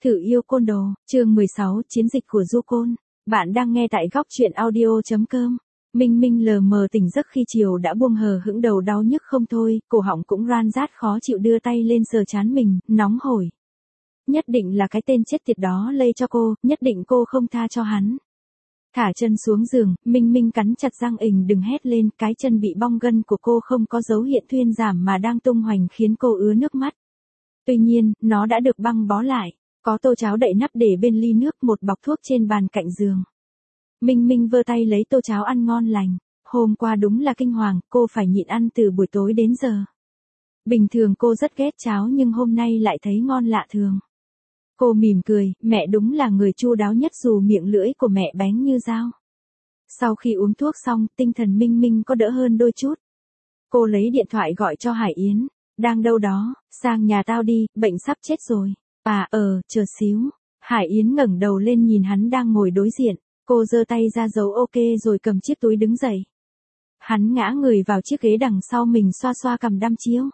Thử yêu côn đồ, chương 16, chiến dịch của Du Côn. Bạn đang nghe tại góc truyện audio.com. Minh Minh lờ mờ tỉnh giấc khi chiều đã buông hờ hững, đầu đau nhức không thôi, cổ họng cũng ran rát khó chịu, đưa tay lên sờ trán mình, nóng hổi. Nhất định là cái tên chết tiệt đó lây cho cô, nhất định cô không tha cho hắn. Thả chân xuống giường, Minh Minh cắn chặt răng, đừng hét lên, cái chân bị bong gân của cô không có dấu hiện thuyên giảm mà đang tung hoành khiến cô ứa nước mắt. Tuy nhiên, nó đã được băng bó lại. Có tô cháo đậy nắp để bên ly nước, một bọc thuốc trên bàn cạnh giường. Minh Minh vơ tay lấy tô cháo ăn ngon lành. Hôm qua đúng là kinh hoàng, cô phải nhịn ăn từ buổi tối đến giờ. Bình thường cô rất ghét cháo nhưng hôm nay lại thấy ngon lạ thường. Cô mỉm cười, mẹ đúng là người chu đáo nhất dù miệng lưỡi của mẹ bén như dao. Sau khi uống thuốc xong, tinh thần Minh Minh có đỡ hơn đôi chút. Cô lấy điện thoại gọi cho Hải Yến. Đang đâu đó, sang nhà tao đi, bệnh sắp chết rồi. Chờ xíu. Hải Yến ngẩng đầu lên nhìn hắn đang ngồi đối diện. Cô giơ tay ra dấu ok rồi cầm chiếc túi đứng dậy. Hắn ngã người vào chiếc ghế đằng sau mình, xoa xoa cằm đăm chiêu.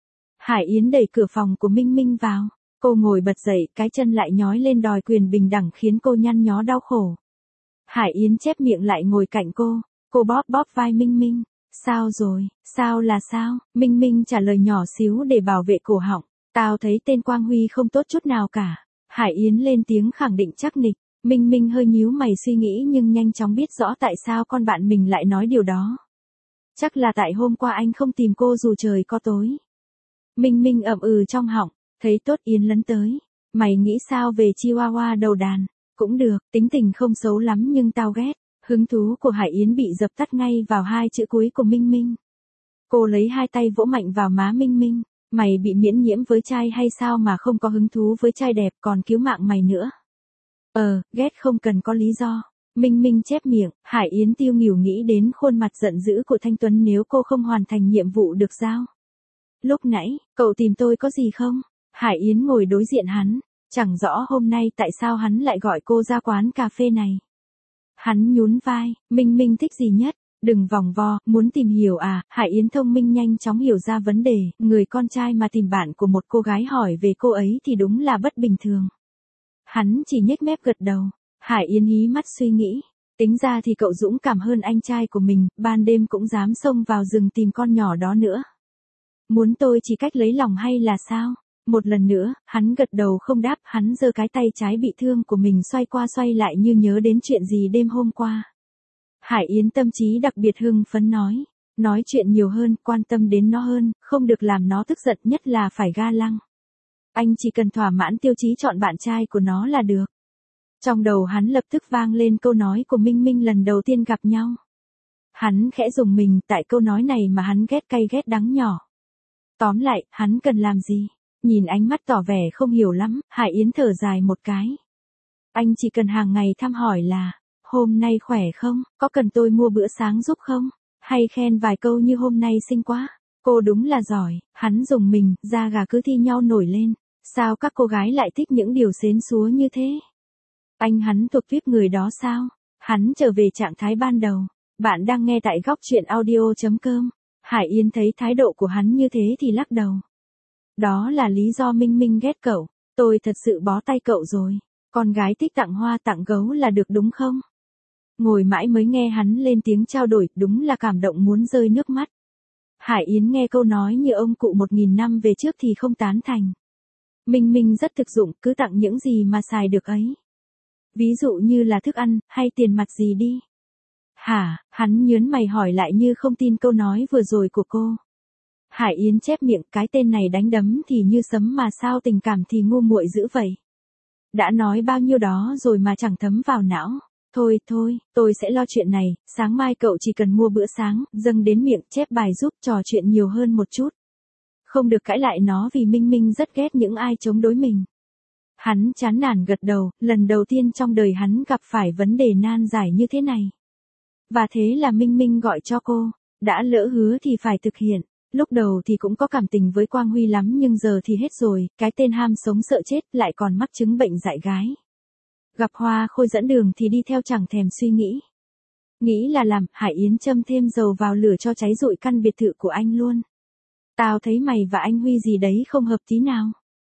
Hải Yến đẩy cửa phòng của Minh Minh vào. Cô ngồi bật dậy, cái chân lại nhói lên đòi quyền bình đẳng khiến cô nhăn nhó đau khổ. Hải Yến chép miệng lại ngồi cạnh cô. Cô bóp bóp vai Minh Minh. Sao rồi, sao là sao? Minh Minh trả lời nhỏ xíu để bảo vệ cổ họng. Tao thấy tên Quang Huy không tốt chút nào cả. Hải Yến lên tiếng khẳng định chắc nịch. Minh Minh hơi nhíu mày suy nghĩ nhưng nhanh chóng biết rõ tại sao con bạn mình lại nói điều đó. Chắc là tại hôm qua anh không tìm cô dù trời có tối. Minh Minh ậm trong họng, thấy tốt Yến lấn tới. Mày nghĩ sao về Chihuahua đầu đàn? Cũng được, tính tình không xấu lắm nhưng tao ghét. Hứng thú của Hải Yến bị dập tắt ngay vào hai chữ cuối của Minh Minh. Cô lấy hai tay vỗ mạnh vào má Minh Minh. Mày bị miễn nhiễm với trai hay sao mà không có hứng thú với trai đẹp còn cứu mạng mày nữa? Ghét không cần có lý do. Minh Minh chép miệng, Hải Yến tiêu nghỉu nghĩ đến khuôn mặt giận dữ của Thanh Tuấn nếu cô không hoàn thành nhiệm vụ được giao. Lúc nãy, cậu tìm tôi có gì không? Hải Yến ngồi đối diện hắn, chẳng rõ hôm nay tại sao hắn lại gọi cô ra quán cà phê này. Hắn nhún vai, Minh Minh thích gì nhất? Đừng vòng vo, muốn tìm hiểu à? Hải Yến thông minh nhanh chóng hiểu ra vấn đề, người con trai mà tìm bạn của một cô gái hỏi về cô ấy thì đúng là bất bình thường. Hắn chỉ nhếch mép gật đầu. Hải Yến hí mắt suy nghĩ, tính ra thì cậu dũng cảm hơn anh trai của mình, ban đêm cũng dám xông vào rừng tìm con nhỏ đó nữa. Muốn tôi chỉ cách lấy lòng hay là sao? Một lần nữa, hắn gật đầu không đáp, hắn giơ cái tay trái bị thương của mình xoay qua xoay lại như nhớ đến chuyện gì đêm hôm qua. Hải Yến tâm trí đặc biệt hưng phấn nói chuyện nhiều hơn, quan tâm đến nó hơn, không được làm nó tức giận, nhất là phải ga lăng. Anh chỉ cần thỏa mãn tiêu chí chọn bạn trai của nó là được. Trong đầu hắn lập tức vang lên câu nói của Minh Minh lần đầu tiên gặp nhau. Hắn khẽ rùng mình, tại câu nói này mà hắn ghét cay ghét đắng nhỏ. Tóm lại, hắn cần làm gì? Nhìn ánh mắt tỏ vẻ không hiểu lắm, Hải Yến thở dài một cái. Anh chỉ cần hàng ngày thăm hỏi là, hôm nay khỏe không, có cần tôi mua bữa sáng giúp không? Hay khen vài câu như hôm nay xinh quá, cô đúng là giỏi. Hắn rùng mình, da gà cứ thi nhau nổi lên. Sao các cô gái lại thích những điều xến xúa như thế? Hắn thuộc tuyếp người đó sao? Hắn trở về trạng thái ban đầu. Bạn đang nghe tại góc truyện audio.com. Hải Yến thấy thái độ của hắn như thế thì lắc đầu. Đó là lý do Minh Minh ghét cậu. Tôi thật sự bó tay cậu rồi. Con gái thích tặng hoa tặng gấu là được đúng không? Ngồi mãi mới nghe hắn lên tiếng trao đổi, đúng là cảm động muốn rơi nước mắt. Hải Yến nghe câu nói như ông cụ 1000 năm về trước thì không tán thành. Minh Minh rất thực dụng, cứ tặng những gì mà xài được ấy. Ví dụ như là thức ăn, hay tiền mặt gì đi. Hả? Hắn nhớn mày hỏi lại như không tin câu nói vừa rồi của cô. Hải Yến chép miệng, cái tên này đánh đấm thì như sấm mà sao tình cảm thì ngu muội dữ vậy. Đã nói bao nhiêu đó rồi mà chẳng thấm vào não. Thôi, tôi sẽ lo chuyện này, sáng mai cậu chỉ cần mua bữa sáng, dâng đến miệng, chép bài giúp, trò chuyện nhiều hơn một chút. Không được cãi lại nó vì Minh Minh rất ghét những ai chống đối mình. Hắn chán nản gật đầu, lần đầu tiên trong đời hắn gặp phải vấn đề nan giải như thế này. Và thế là Minh Minh gọi cho cô, đã lỡ hứa thì phải thực hiện. Lúc đầu thì cũng có cảm tình với Quang Huy lắm nhưng giờ thì hết rồi, cái tên ham sống sợ chết lại còn mắc chứng bệnh dại gái. Gặp Hoa Khôi dẫn đường thì đi theo chẳng thèm suy nghĩ. Nghĩ là làm, Hải Yến châm thêm dầu vào lửa cho cháy rụi căn biệt thự của anh luôn. Tao thấy mày và anh Huy gì đấy không hợp tí nào.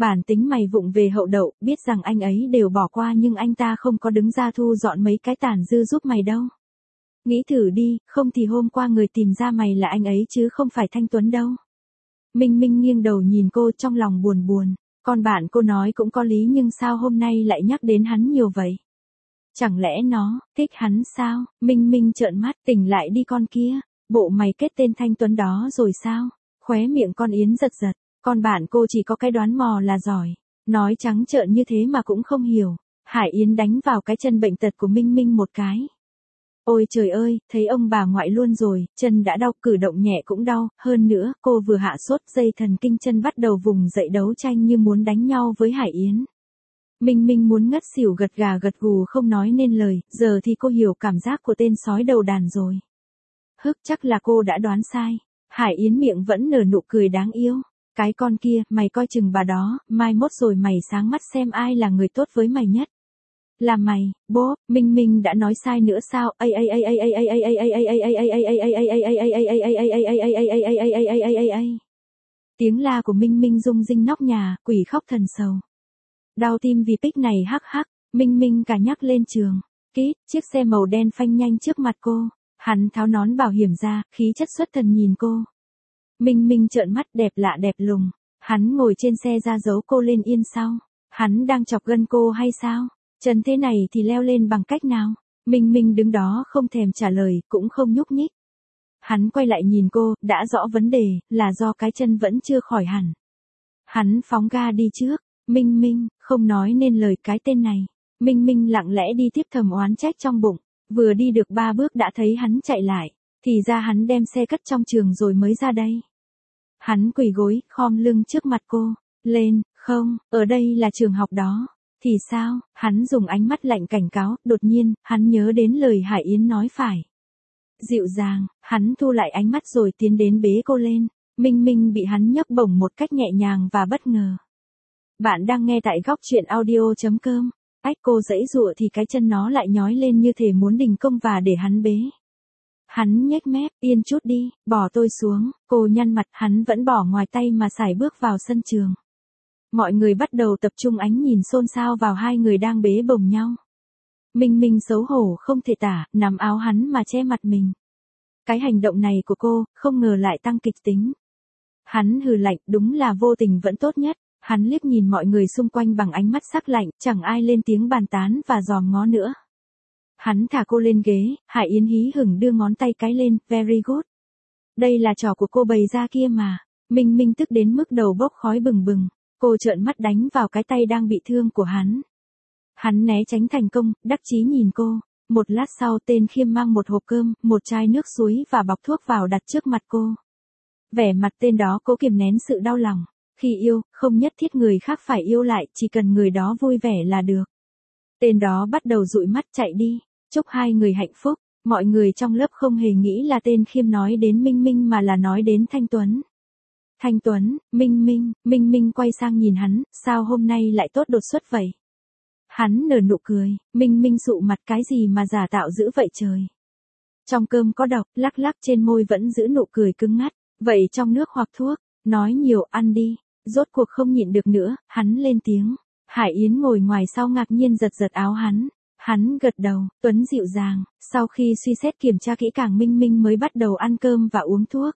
Bản tính mày vụng về hậu đậu, biết rằng anh ấy đều bỏ qua nhưng anh ta không có đứng ra thu dọn mấy cái tàn dư giúp mày đâu. Nghĩ thử đi, không thì hôm qua người tìm ra mày là anh ấy chứ không phải Thanh Tuấn đâu. Minh Minh nghiêng đầu nhìn cô trong lòng buồn buồn. Con bạn cô nói cũng có lý nhưng sao hôm nay lại nhắc đến hắn nhiều vậy? Chẳng lẽ nó thích hắn sao? Minh Minh trợn mắt, tỉnh lại đi con kia. Bộ mày kết tên Thanh Tuấn đó rồi sao? Khóe miệng con Yến giật giật. Con bạn cô chỉ có cái đoán mò là giỏi. Nói trắng trợn như thế mà cũng không hiểu. Hải Yến đánh vào cái chân bệnh tật của Minh Minh một cái. Ôi trời ơi, thấy ông bà ngoại luôn rồi, chân đã đau, cử động nhẹ cũng đau, hơn nữa, cô vừa hạ sốt, dây thần kinh chân bắt đầu vùng dậy đấu tranh như muốn đánh nhau với Hải Yến. Minh Minh muốn ngất xỉu gật gà gật gù không nói nên lời, giờ thì cô hiểu cảm giác của tên sói đầu đàn rồi. Chắc là cô đã đoán sai. Hải Yến miệng vẫn nở nụ cười đáng yêu. Cái con kia, mày coi chừng bà đó, mai mốt rồi mày sáng mắt xem ai là người tốt với mày nhất. Là mày, bố, Minh Minh đã nói sai nữa sao? Tiếng la của Minh Minh rung rinh nóc nhà, quỷ khóc thần sầu. Đau tim vì pic này hắc hắc, Minh Minh cả nhắc lên trường. Kít, chiếc xe màu đen phanh nhanh trước mặt cô. Hắn tháo nón bảo hiểm ra, khí chất xuất thần nhìn cô. Minh Minh trợn mắt đẹp lạ đẹp lùng. Hắn ngồi trên xe ra giấu cô lên yên sau. Hắn đang chọc gân cô hay sao? Chân thế này thì leo lên bằng cách nào? Minh Minh đứng đó không thèm trả lời, cũng không nhúc nhích. Hắn quay lại nhìn cô, đã rõ vấn đề, là do cái chân vẫn chưa khỏi hẳn. Hắn phóng ga đi trước. Minh Minh, không nói nên lời cái tên này. Minh Minh lặng lẽ đi tiếp thầm oán trách trong bụng. Vừa đi được 3 bước đã thấy hắn chạy lại. Thì ra hắn đem xe cất trong trường rồi mới ra đây. Hắn quỳ gối, khom lưng trước mặt cô. Lên, không, ở đây là trường học đó. Thì sao? Hắn dùng ánh mắt lạnh cảnh cáo, đột nhiên, hắn nhớ đến lời Hải Yến nói phải. Dịu dàng, hắn thu lại ánh mắt rồi tiến đến bế cô lên. Minh Minh bị hắn nhấc bổng một cách nhẹ nhàng và bất ngờ. Bạn đang nghe tại góc truyện audio.com. Cô giãy giụa thì cái chân nó lại nhói lên như thể muốn đình công và để hắn bế. Hắn nhếch mép, yên chút đi, bỏ tôi xuống, cô nhăn mặt, hắn vẫn bỏ ngoài tay mà sải bước vào sân trường. Mọi người bắt đầu tập trung ánh nhìn xôn xao vào hai người đang bế bồng nhau. Minh Minh xấu hổ không thể tả, nắm áo hắn mà che mặt mình. Cái hành động này của cô, không ngờ lại tăng kịch tính. Hắn hừ lạnh, đúng là vô tình vẫn tốt nhất. Hắn liếc nhìn mọi người xung quanh bằng ánh mắt sắc lạnh, chẳng ai lên tiếng bàn tán và dòm ngó nữa. Hắn thả cô lên ghế, Hải Yến hí hửng đưa ngón tay cái lên, very good. Đây là trò của cô bày ra kia mà. Minh Minh tức đến mức đầu bốc khói bừng bừng. Cô trợn mắt đánh vào cái tay đang bị thương của hắn. Hắn né tránh thành công, đắc chí nhìn cô. Một lát sau tên Khiêm mang một hộp cơm, một chai nước suối và bọc thuốc vào đặt trước mặt cô. Vẻ mặt tên đó cố kiềm nén sự đau lòng. Khi yêu, không nhất thiết người khác phải yêu lại, chỉ cần người đó vui vẻ là được. Tên đó bắt đầu dụi mắt chạy đi. Chúc hai người hạnh phúc. Mọi người trong lớp không hề nghĩ là tên Khiêm nói đến Minh Minh mà là nói đến Thanh Tuấn. Thanh Tuấn, Minh Minh quay sang nhìn hắn, sao hôm nay lại tốt đột xuất vậy? Hắn nở nụ cười, Minh Minh sụ mặt cái gì mà giả tạo dữ vậy trời. Trong cơm có độc, lắc lắc trên môi vẫn giữ nụ cười cứng ngắt, vậy trong nước hoặc thuốc, nói nhiều ăn đi, rốt cuộc không nhịn được nữa, hắn lên tiếng. Hải Yến ngồi ngoài sau ngạc nhiên giật giật áo hắn gật đầu, Tuấn dịu dàng, sau khi suy xét kiểm tra kỹ càng Minh Minh mới bắt đầu ăn cơm và uống thuốc.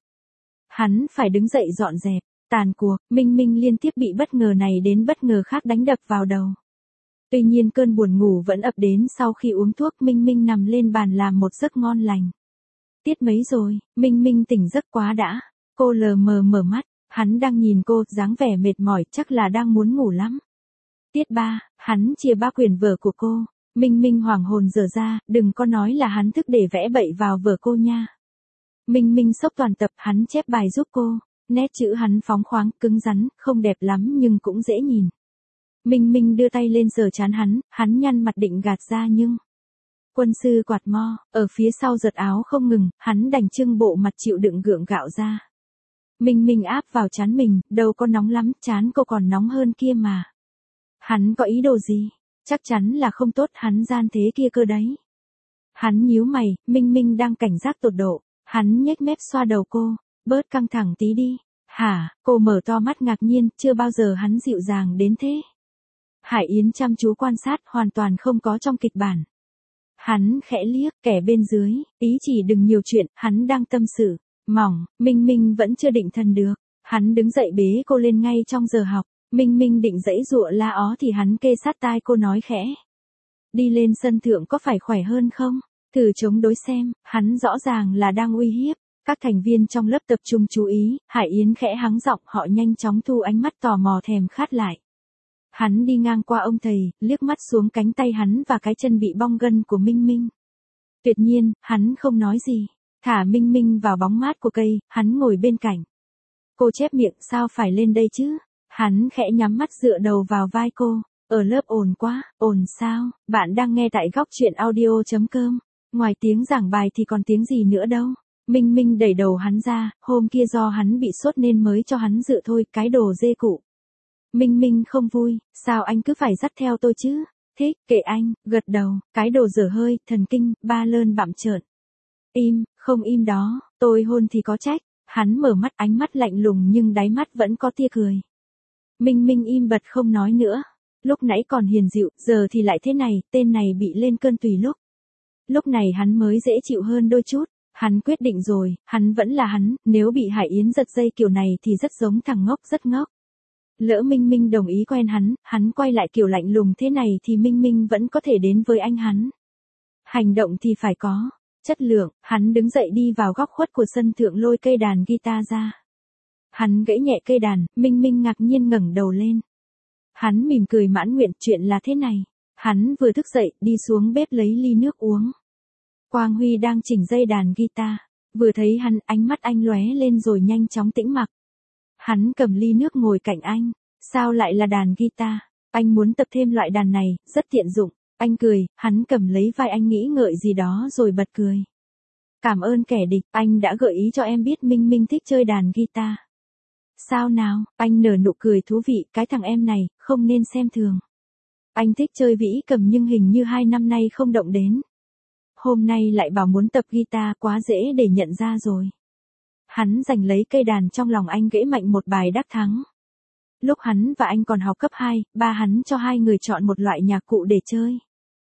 Hắn phải đứng dậy dọn dẹp, tàn cuộc, Minh Minh liên tiếp bị bất ngờ này đến bất ngờ khác đánh đập vào đầu. Tuy nhiên cơn buồn ngủ vẫn ập đến sau khi uống thuốc Minh Minh nằm lên bàn làm một giấc ngon lành. Tiết mấy rồi, Minh Minh tỉnh giấc quá đã, cô lờ mờ mở mắt, hắn đang nhìn cô, dáng vẻ mệt mỏi chắc là đang muốn ngủ lắm. Tiết 3, hắn chia 3 quyển vở của cô, Minh Minh hoảng hồn dở ra, đừng có nói là hắn thức để vẽ bậy vào vở cô nha. Minh Minh sốc toàn tập, hắn chép bài giúp cô, nét chữ hắn phóng khoáng, cứng rắn, không đẹp lắm nhưng cũng dễ nhìn. Minh Minh đưa tay lên sờ trán hắn nhăn mặt định gạt ra nhưng... Quân sư quạt mo, ở phía sau giật áo không ngừng, hắn đành trưng bộ mặt chịu đựng gượng gạo ra. Minh Minh áp vào trán mình, đâu có nóng lắm, trán cô còn nóng hơn kia mà. Hắn có ý đồ gì? Chắc chắn là không tốt, hắn gian thế kia cơ đấy. Hắn nhíu mày, Minh Minh đang cảnh giác tột độ. Hắn nhếch mép xoa đầu cô, bớt căng thẳng tí đi. Hả, cô mở to mắt ngạc nhiên, chưa bao giờ hắn dịu dàng đến thế. Hải Yến chăm chú quan sát, hoàn toàn không có trong kịch bản. Hắn khẽ liếc, kẻ bên dưới, ý chỉ đừng nhiều chuyện, hắn đang tâm sự. Mỏng, Minh Minh vẫn chưa định thần được. Hắn đứng dậy bế cô lên ngay trong giờ học. Minh Minh định giãy giụa la ó thì hắn kê sát tai cô nói khẽ. Đi lên sân thượng có phải khỏe hơn không? Thử chống đối xem, hắn rõ ràng là đang uy hiếp. Các thành viên trong lớp tập trung chú ý, Hải Yến khẽ hắng giọng, họ nhanh chóng thu ánh mắt tò mò thèm khát lại. Hắn đi ngang qua ông thầy, liếc mắt xuống cánh tay hắn và cái chân bị bong gân của Minh Minh. Tuyệt nhiên, hắn không nói gì. Thả Minh Minh vào bóng mát của cây, hắn ngồi bên cạnh. Cô chép miệng, sao phải lên đây chứ? Hắn khẽ nhắm mắt dựa đầu vào vai cô. Ở lớp ồn quá, ồn sao? Bạn đang nghe tại góc truyện audio.com. Ngoài tiếng giảng bài thì còn tiếng gì nữa đâu. Minh Minh đẩy đầu hắn ra, hôm kia do hắn bị sốt nên mới cho hắn dựa thôi, cái đồ dê cụ. Minh Minh không vui, sao anh cứ phải dắt theo tôi chứ? Thích, kệ anh, gật đầu, cái đồ dở hơi, thần kinh, ba lơn bặm trợn. Im, không im đó, tôi hôn thì có trách. Hắn mở mắt, ánh mắt lạnh lùng nhưng đáy mắt vẫn có tia cười. Minh Minh im bặt không nói nữa. Lúc nãy còn hiền dịu, giờ thì lại thế này, tên này bị lên cơn tùy lúc. Lúc này hắn mới dễ chịu hơn đôi chút. Hắn quyết định rồi, hắn vẫn là hắn, nếu bị Hải Yến giật dây kiểu này thì rất giống thằng ngốc rất ngốc. Lỡ Minh Minh đồng ý quen hắn quay lại kiểu lạnh lùng thế này thì Minh Minh vẫn có thể đến với anh hắn. Hành động thì phải có chất lượng, hắn đứng dậy đi vào góc khuất của sân thượng lôi cây đàn guitar ra. Hắn gãy nhẹ cây đàn, Minh Minh ngạc nhiên ngẩng đầu lên. Hắn mỉm cười mãn nguyện, chuyện là thế này. Hắn vừa thức dậy, đi xuống bếp lấy ly nước uống. Quang Huy đang chỉnh dây đàn guitar. Vừa thấy hắn, ánh mắt anh lóe lên rồi nhanh chóng tĩnh mặc. Hắn cầm ly nước ngồi cạnh anh. Sao lại là đàn guitar? Anh muốn tập thêm loại đàn này, rất tiện dụng. Anh cười, hắn cầm lấy vai anh nghĩ ngợi gì đó rồi bật cười. Cảm ơn kẻ địch, anh đã gợi ý cho em biết Minh Minh thích chơi đàn guitar. Sao nào, anh nở nụ cười thú vị, cái thằng em này, không nên xem thường. Anh thích chơi vĩ cầm nhưng hình như 2 năm nay không động đến. Hôm nay lại bảo muốn tập guitar, quá dễ để nhận ra rồi. Hắn giành lấy cây đàn trong lòng anh gãy mạnh một bài đắc thắng. Lúc hắn và anh còn học cấp 2, ba hắn cho hai người chọn một loại nhạc cụ để chơi.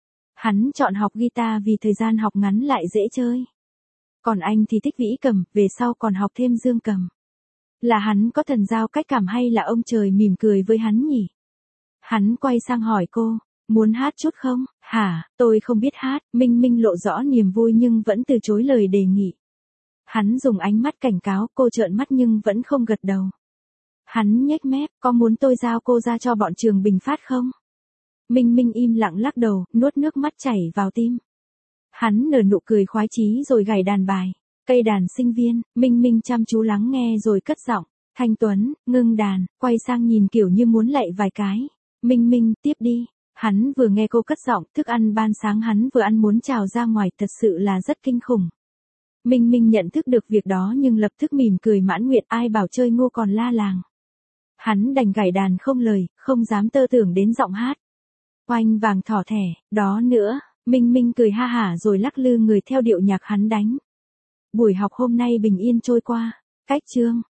Hắn chọn học guitar vì thời gian học ngắn lại dễ chơi. Còn anh thì thích vĩ cầm, về sau còn học thêm dương cầm. Là hắn có thần giao cách cảm hay là ông trời mỉm cười với hắn nhỉ? Hắn quay sang hỏi cô, muốn hát chút không? Hả, tôi không biết hát. Minh Minh lộ rõ niềm vui nhưng vẫn từ chối lời đề nghị. Hắn dùng ánh mắt cảnh cáo, cô trợn mắt nhưng vẫn không gật đầu. Hắn nhếch mép, có muốn tôi giao cô ra cho bọn Trường Bình Phát không? Minh Minh im lặng lắc đầu, nuốt nước mắt chảy vào tim. Hắn nở nụ cười khoái chí rồi gảy đàn bài. Cây đàn sinh viên, Minh Minh chăm chú lắng nghe rồi cất giọng. Thanh Tuấn, ngưng đàn, quay sang nhìn kiểu như muốn lạy vài cái. Minh Minh, tiếp đi. Hắn vừa nghe cô cất giọng, thức ăn ban sáng hắn vừa ăn muốn trào ra ngoài, thật sự là rất kinh khủng. Minh Minh nhận thức được việc đó nhưng lập tức mỉm cười mãn nguyện, ai bảo chơi ngô còn la làng. Hắn đành gảy đàn không lời, không dám tơ tưởng đến giọng hát. Oanh vàng thỏ thẻ, đó nữa, Minh Minh cười ha hả rồi lắc lư người theo điệu nhạc hắn đánh. Buổi học hôm nay bình yên trôi qua. Cách chương.